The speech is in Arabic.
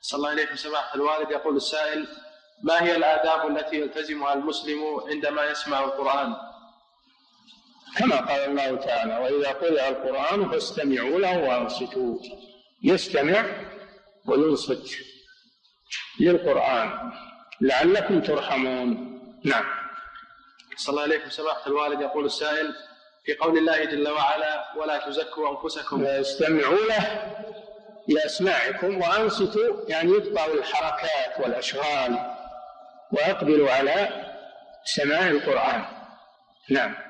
صلى الله عليه سماحة الوالد. يقول السائل: ما هي الآداب التي يلتزمها المسلم عندما يسمع القرآن؟ كما قال الله تعالى: وإذا قرئ القرآن فاستمعوا له وأنصتوا. يستمع وينصت للقرآن لعلكم ترحمون. نعم. صلى الله عليه سماحة الوالد. يقول السائل: في قول الله جل وعلا: ولا تزكوا أنفسكم. استمعوا له لأسماعكم وأنصتوا، يعني يقطعوا الحركات والأشغال وأقبلوا على سماع القرآن. نعم.